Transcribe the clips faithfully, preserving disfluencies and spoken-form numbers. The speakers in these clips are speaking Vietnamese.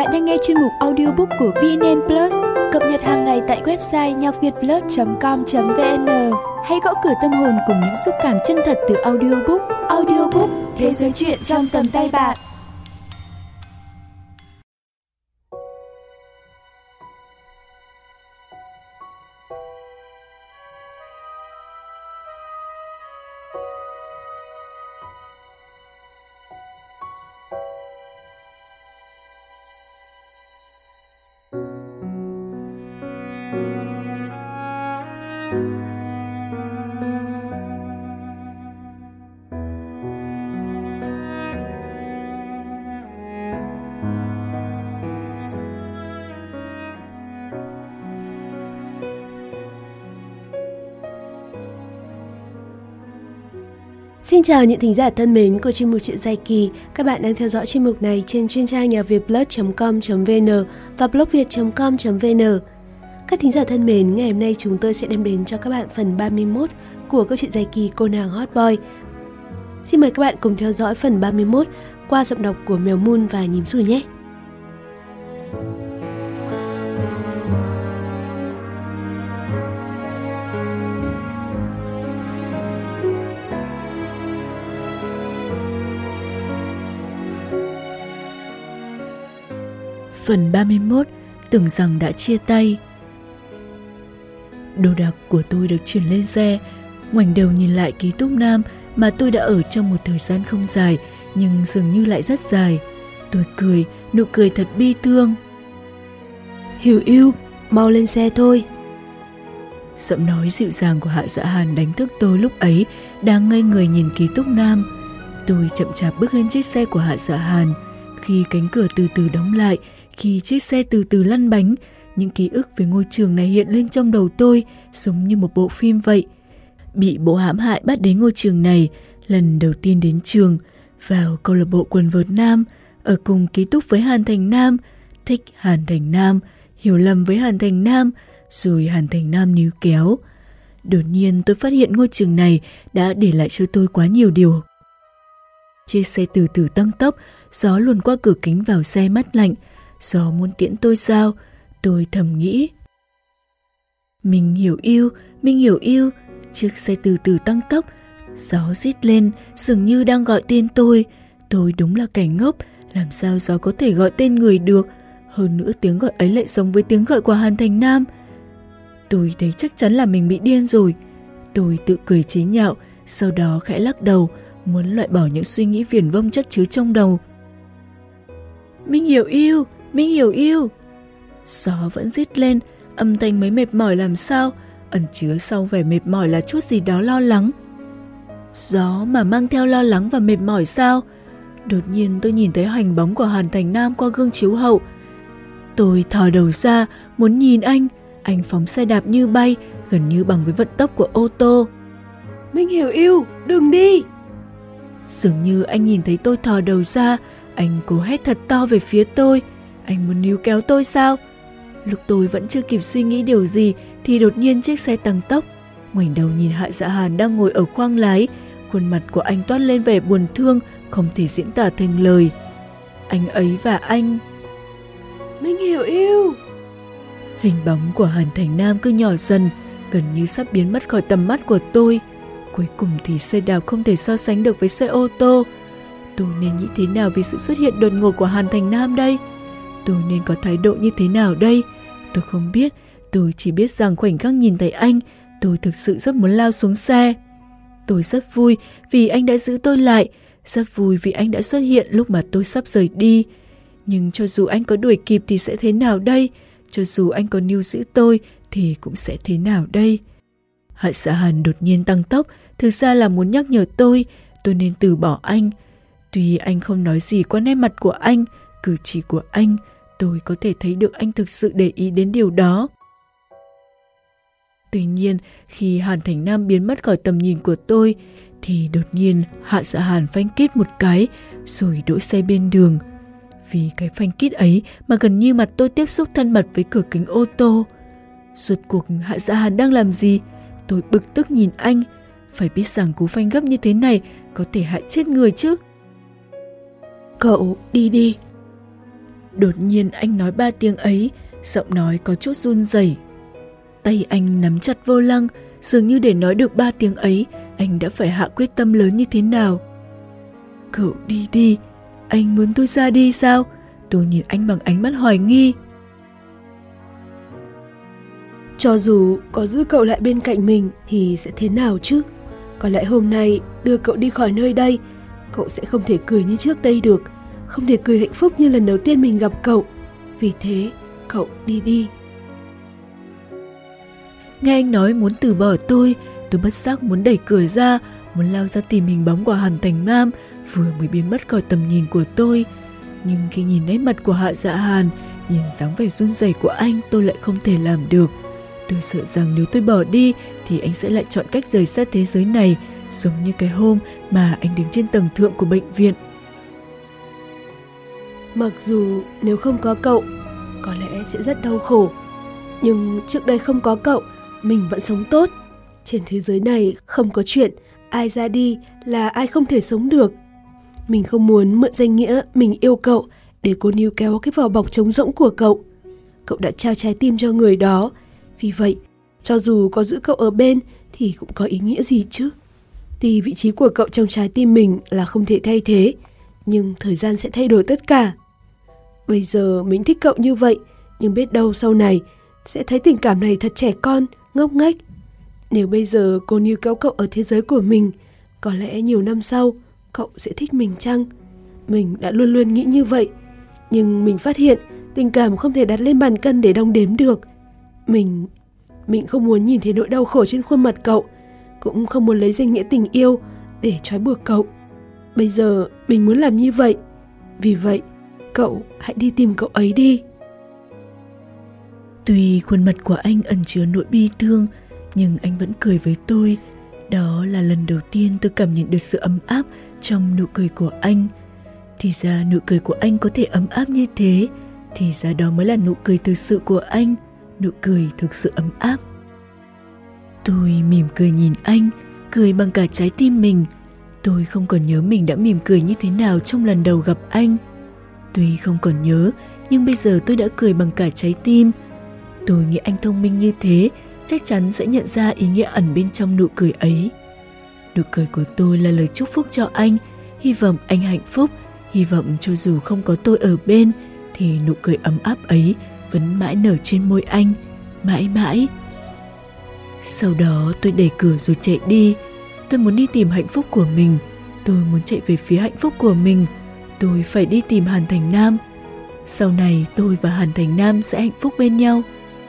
Bạn đang nghe chuyên mục audiobook của vê en en Plus, cập nhật hàng ngày tại website nhacvietplus chấm com chấm vn. Hãy gõ cửa tâm hồn cùng những xúc cảm chân thật từ audiobook. Audiobook, thế giới truyện trong tầm tay bạn. Xin chào những thính giả thân mến của chuyên mục Chuyện Dài Kỳ. Các bạn đang theo dõi chuyên mục này trên chuyên trang nhacvietplus chấm com chấm vn và blogviet chấm com chấm vn. Các thính giả thân mến, ngày hôm nay chúng tôi sẽ đem đến cho các bạn phần ba mươi mốt của câu chuyện dài kỳ Cô nàng Hot Boy. Xin mời các bạn cùng theo dõi phần ba mươi mốt qua giọng đọc của Mèo Moon và Nhím Rùi nhé. Phần ba mươi mốt, tưởng rằng đã chia tay. Đồ đạc của tôi được chuyển lên xe. Ngoảnh đầu nhìn lại ký túc Nam mà tôi đã ở trong một thời gian không dài, nhưng dường như lại rất dài. Tôi cười, nụ cười thật bi thương. Hiểu yêu, mau lên xe thôi. Giọng nói dịu dàng của Hạ Dạ Hàn đánh thức tôi lúc ấy, đang ngây người nhìn ký túc Nam. Tôi chậm chạp bước lên chiếc xe của Hạ Dạ Hàn. Khi cánh cửa từ từ đóng lại, khi chiếc xe từ từ lăn bánh, những ký ức về ngôi trường này hiện lên trong đầu tôi, giống như một bộ phim vậy. Bị bố hãm hại bắt đến ngôi trường này, lần đầu tiên đến trường, vào câu lạc bộ quần vợt nam, ở cùng ký túc với Hàn Thành Nam, thích Hàn Thành Nam, hiểu lầm với Hàn Thành Nam, rồi Hàn Thành Nam níu kéo. Đột nhiên tôi phát hiện ngôi trường này đã để lại cho tôi quá nhiều điều. Chiếc xe từ từ tăng tốc, gió luồn qua cửa kính vào xe mát lạnh. Gió muốn tiễn tôi sao? Tôi thầm nghĩ. Mình hiểu yêu, mình hiểu yêu. Chiếc xe từ từ tăng tốc, gió rít lên, dường như đang gọi tên tôi. Tôi đúng là kẻ ngốc, làm sao gió có thể gọi tên người được? Hơn nữa tiếng gọi ấy lại giống với tiếng gọi của Hàn Thành Nam. Tôi thấy chắc chắn là mình bị điên rồi. Tôi tự cười chế nhạo, sau đó khẽ lắc đầu, muốn loại bỏ những suy nghĩ viển vông chất chứa trong đầu. Mình hiểu yêu, mình hiểu yêu. Gió vẫn rít lên, âm thanh mấy mệt mỏi làm sao, ẩn chứa sau vẻ mệt mỏi là chút gì đó lo lắng. Gió mà mang theo lo lắng và mệt mỏi sao? Đột nhiên tôi nhìn thấy hình bóng của Hàn Thành Nam qua gương chiếu hậu. Tôi thò đầu ra, muốn nhìn anh. Anh phóng xe đạp như bay, gần như bằng với vận tốc của ô tô. Mình hiểu yêu, đừng đi. Dường như anh nhìn thấy tôi thò đầu ra, anh cố hét thật to về phía tôi. Anh muốn níu kéo tôi sao? Lúc tôi vẫn chưa kịp suy nghĩ điều gì thì đột nhiên chiếc xe tăng tốc. Ngoảnh đầu nhìn Hạ Dạ Hàn đang ngồi ở khoang lái. Khuôn mặt của anh toát lên vẻ buồn thương, không thể diễn tả thành lời. Anh ấy và anh... Mình hiểu yêu. Hình bóng của Hàn Thành Nam cứ nhỏ dần, gần như sắp biến mất khỏi tầm mắt của tôi. Cuối cùng thì xe đạp không thể so sánh được với xe ô tô. Tôi nên nghĩ thế nào vì sự xuất hiện đột ngột của Hàn Thành Nam đây? Tôi nên có thái độ như thế nào đây? Tôi không biết, tôi chỉ biết rằng khoảnh khắc nhìn thấy anh, tôi thực sự rất muốn lao xuống xe. Tôi rất vui vì anh đã giữ tôi lại, rất vui vì anh đã xuất hiện lúc mà tôi sắp rời đi. Nhưng cho dù anh có đuổi kịp thì sẽ thế nào đây? Cho dù anh có níu giữ tôi thì cũng sẽ thế nào đây? Hạ Dạ Hàn đột nhiên tăng tốc, thực ra là muốn nhắc nhở tôi, tôi nên từ bỏ anh. Tuy anh không nói gì qua nét mặt của anh, cử chỉ của anh, tôi có thể thấy được anh thực sự để ý đến điều đó. Tuy nhiên, khi Hàn Thành Nam biến mất khỏi tầm nhìn của tôi, thì đột nhiên Hạ Dạ Hàn phanh kít một cái, rồi đỗ xe bên đường. Vì cái phanh kít ấy mà gần như mặt tôi tiếp xúc thân mật với cửa kính ô tô. Rốt cuộc Hạ Dạ Hàn đang làm gì? Tôi bực tức nhìn anh. Phải biết rằng cú phanh gấp như thế này có thể hại chết người chứ. Cậu đi đi. Đột nhiên anh nói ba tiếng ấy, giọng nói có chút run rẩy. Tay anh nắm chặt vô lăng, dường như để nói được ba tiếng ấy, anh đã phải hạ quyết tâm lớn như thế nào. Cậu đi đi, anh muốn tôi ra đi sao? Tôi nhìn anh bằng ánh mắt hoài nghi. Cho dù có giữ cậu lại bên cạnh mình thì sẽ thế nào chứ? Có lẽ hôm nay đưa cậu đi khỏi nơi đây, cậu sẽ không thể cười như trước đây được, không thể cười hạnh phúc như lần đầu tiên mình gặp cậu. Vì thế, cậu đi đi. Nghe anh nói muốn từ bỏ tôi, tôi bất giác muốn đẩy cửa ra, muốn lao ra tìm hình bóng của Hàn Thành Nam vừa mới biến mất khỏi tầm nhìn của tôi. Nhưng khi nhìn nét mặt của Hạ Dạ Hàn, nhìn dáng vẻ run rẩy của anh, tôi lại không thể làm được. Tôi sợ rằng nếu tôi bỏ đi thì anh sẽ lại chọn cách rời xa thế giới này, giống như cái hôm mà anh đứng trên tầng thượng của bệnh viện. Mặc dù nếu không có cậu, có lẽ sẽ rất đau khổ. Nhưng trước đây không có cậu, mình vẫn sống tốt. Trên thế giới này không có chuyện ai ra đi là ai không thể sống được. Mình không muốn mượn danh nghĩa mình yêu cậu để cô níu kéo cái vỏ bọc trống rỗng của cậu. Cậu đã trao trái tim cho người đó. Vì vậy, cho dù có giữ cậu ở bên thì cũng có ý nghĩa gì chứ? Tuy vị trí của cậu trong trái tim mình là không thể thay thế, nhưng thời gian sẽ thay đổi tất cả. Bây giờ mình thích cậu như vậy, nhưng biết đâu sau này sẽ thấy tình cảm này thật trẻ con, ngốc nghếch. Nếu bây giờ cô níu kéo cậu ở thế giới của mình, có lẽ nhiều năm sau cậu sẽ thích mình chăng? Mình đã luôn luôn nghĩ như vậy, nhưng mình phát hiện tình cảm không thể đặt lên bàn cân để đong đếm được. Mình... Mình không muốn nhìn thấy nỗi đau khổ trên khuôn mặt cậu, cũng không muốn lấy danh nghĩa tình yêu để trói buộc cậu. Bây giờ mình muốn làm như vậy. Vì vậy, cậu hãy đi tìm cậu ấy đi. Tuy khuôn mặt của anh ẩn chứa nỗi bi thương, nhưng anh vẫn cười với tôi. Đó là lần đầu tiên tôi cảm nhận được sự ấm áp trong nụ cười của anh. Thì ra nụ cười của anh có thể ấm áp như thế. Thì ra đó mới là nụ cười thực sự của anh, nụ cười thực sự ấm áp. Tôi mỉm cười nhìn anh, cười bằng cả trái tim mình. Tôi không còn nhớ mình đã mỉm cười như thế nào trong lần đầu gặp anh. Tuy không còn nhớ, nhưng bây giờ tôi đã cười bằng cả trái tim. Tôi nghĩ anh thông minh như thế, chắc chắn sẽ nhận ra ý nghĩa ẩn bên trong nụ cười ấy. Nụ cười của tôi là lời chúc phúc cho anh, hy vọng anh hạnh phúc, hy vọng cho dù không có tôi ở bên, thì nụ cười ấm áp ấy vẫn mãi nở trên môi anh, mãi mãi. Sau đó tôi đẩy cửa rồi chạy đi. Tôi muốn đi tìm hạnh phúc của mình. Tôi muốn chạy về phía hạnh phúc của mình. Tôi phải đi tìm Hàn Thành Nam. Sau này tôi và Hàn Thành Nam sẽ hạnh phúc bên nhau.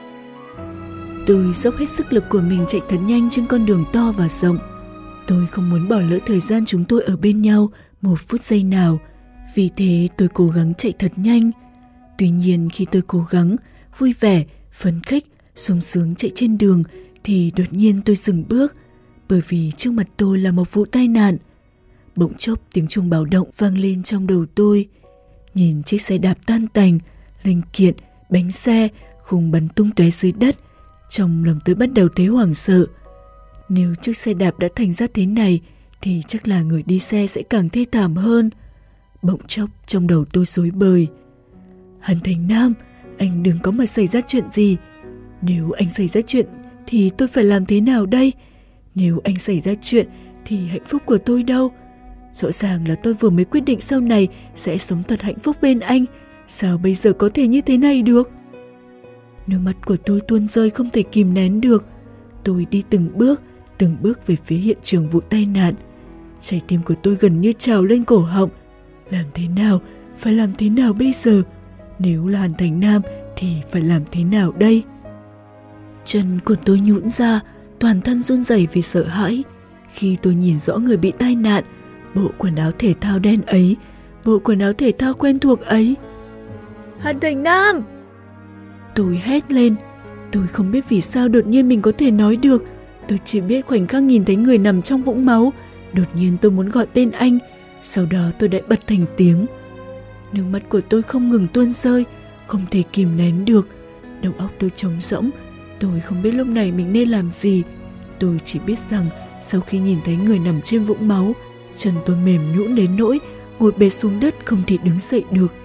Tôi dốc hết sức lực của mình chạy thật nhanh trên con đường to và rộng. Tôi không muốn bỏ lỡ thời gian chúng tôi ở bên nhau một phút giây nào. Vì thế tôi cố gắng chạy thật nhanh. Tuy nhiên khi tôi cố gắng, vui vẻ, phấn khích, sung sướng chạy trên đường thì đột nhiên tôi dừng bước, bởi vì trước mặt tôi là một vụ tai nạn. Bỗng chốc tiếng chuông báo động vang lên trong đầu tôi. Nhìn chiếc xe đạp tan tành, linh kiện, bánh xe, khung bắn tung tóe dưới đất, trong lòng tôi bắt đầu thấy hoảng sợ. Nếu chiếc xe đạp đã thành ra thế này thì chắc là người đi xe sẽ càng thê thảm hơn. Bỗng chốc trong đầu tôi rối bời. Hàn Thành Nam, anh đừng có mà xảy ra chuyện gì. Nếu anh xảy ra chuyện thì tôi phải làm thế nào đây? Nếu anh xảy ra chuyện thì hạnh phúc của tôi đâu? Rõ ràng là tôi vừa mới quyết định sau này sẽ sống thật hạnh phúc bên anh. Sao bây giờ có thể như thế này được? Nước mắt của tôi tuôn rơi không thể kìm nén được. Tôi đi từng bước, từng bước về phía hiện trường vụ tai nạn. Trái tim của tôi gần như trào lên cổ họng. Làm thế nào? Phải làm thế nào bây giờ? Nếu là Hàn Thành Nam thì phải làm thế nào đây? Chân của tôi nhũn ra, toàn thân run rẩy vì sợ hãi. Khi tôi nhìn rõ người bị tai nạn, bộ quần áo thể thao đen ấy, bộ quần áo thể thao quen thuộc ấy. Hàn Thành Nam! Tôi hét lên. Tôi không biết vì sao đột nhiên mình có thể nói được. Tôi chỉ biết khoảnh khắc nhìn thấy người nằm trong vũng máu, đột nhiên tôi muốn gọi tên anh. Sau đó tôi đã bật thành tiếng. Nước mắt của tôi không ngừng tuôn rơi, không thể kìm nén được. Đầu óc tôi trống rỗng. Tôi không biết lúc này mình nên làm gì. Tôi chỉ biết rằng sau khi nhìn thấy người nằm trên vũng máu, chân tôi mềm nhũn đến nỗi ngồi bệt xuống đất không thể đứng dậy được.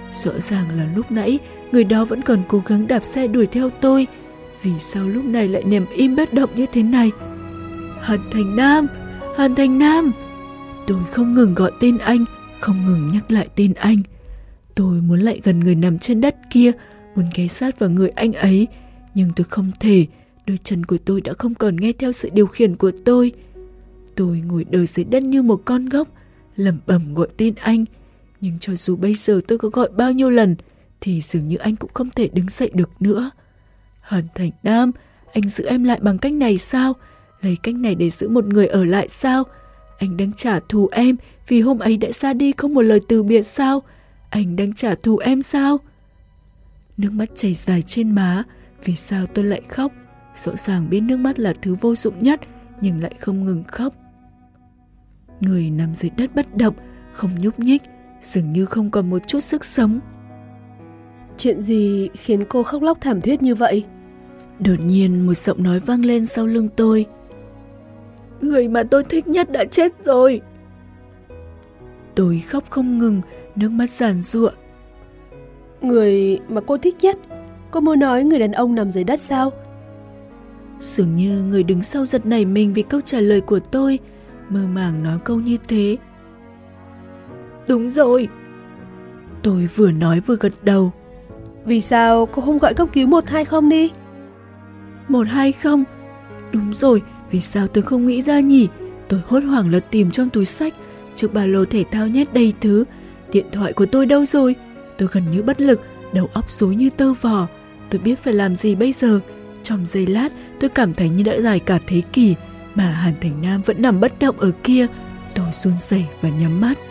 Rõ ràng là lúc nãy người đó vẫn còn cố gắng đạp xe đuổi theo tôi. Vì sao lúc này lại nằm im bất động như thế này? Hàn Thành Nam! Hàn Thành Nam! Tôi không ngừng gọi tên anh, không ngừng nhắc lại tên anh. Tôi muốn lại gần người nằm trên đất kia, muốn ghé sát vào người anh ấy, nhưng tôi không thể. Đôi chân của tôi đã không còn nghe theo sự điều khiển của tôi. Tôi ngồi đờ dưới đất như một con ngốc, lẩm bẩm gọi tên anh. Nhưng cho dù bây giờ tôi có gọi bao nhiêu lần, thì dường như anh cũng không thể đứng dậy được nữa. Hàn Thành Nam, anh giữ em lại bằng cách này sao? Lấy cách này để giữ một người ở lại sao? Anh đang trả thù em vì hôm ấy đã ra đi không một lời từ biệt sao? Anh đang trả thù em sao? Nước mắt chảy dài trên má. Vì sao tôi lại khóc? Rõ ràng biết nước mắt là thứ vô dụng nhất, nhưng lại không ngừng khóc. Người nằm dưới đất bất động, không nhúc nhích, dường như không còn một chút sức sống. Chuyện gì khiến cô khóc lóc thảm thiết như vậy? Đột nhiên một giọng nói vang lên sau lưng tôi. Người mà tôi thích nhất đã chết rồi. Tôi khóc không ngừng, nước mắt giàn giụa. Người mà cô thích nhất? Cô muốn nói người đàn ông nằm dưới đất sao? Dường như người đứng sau giật nảy mình vì câu trả lời của tôi, mơ màng nói câu như thế. Đúng rồi. Tôi vừa nói vừa gật đầu. Vì sao cô không gọi cấp cứu một hai không đi? một hai không? Đúng rồi, vì sao tôi không nghĩ ra nhỉ? Tôi hốt hoảng lật tìm trong túi xách, chiếc ba lô thể thao nhét đầy thứ. Điện thoại của tôi đâu rồi? Tôi gần như bất lực, đầu óc rối như tơ vò. Tôi biết phải làm gì bây giờ. Trong giây lát, tôi cảm thấy như đã dài cả thế kỷ, mà Hàn Thành Nam vẫn nằm bất động ở kia. Tôi run rẩy và nhắm mắt.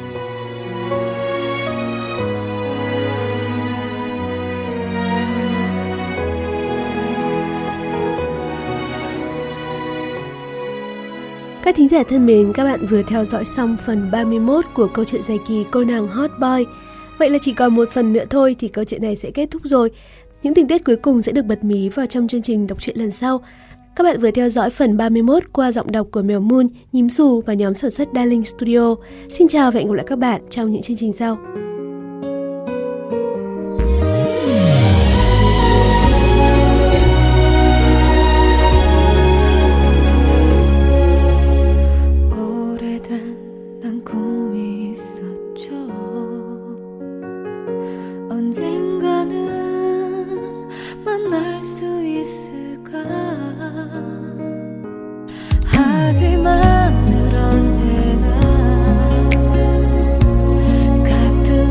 Các thính giả thân mến, các bạn vừa theo dõi xong phần ba mươi mốt của câu chuyện dài kỳ Cô nàng Hot Boy. Vậy là chỉ còn một phần nữa thôi thì câu chuyện này sẽ kết thúc rồi. Những tình tiết cuối cùng sẽ được bật mí vào trong chương trình đọc truyện lần sau. Các bạn vừa theo dõi phần ba mươi mốt qua giọng đọc của Mèo Moon, Nhím Xù và nhóm sản xuất Darling Studio. Xin chào và hẹn gặp lại các bạn trong những chương trình sau. 하지만 늘 언제나 같은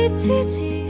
自己。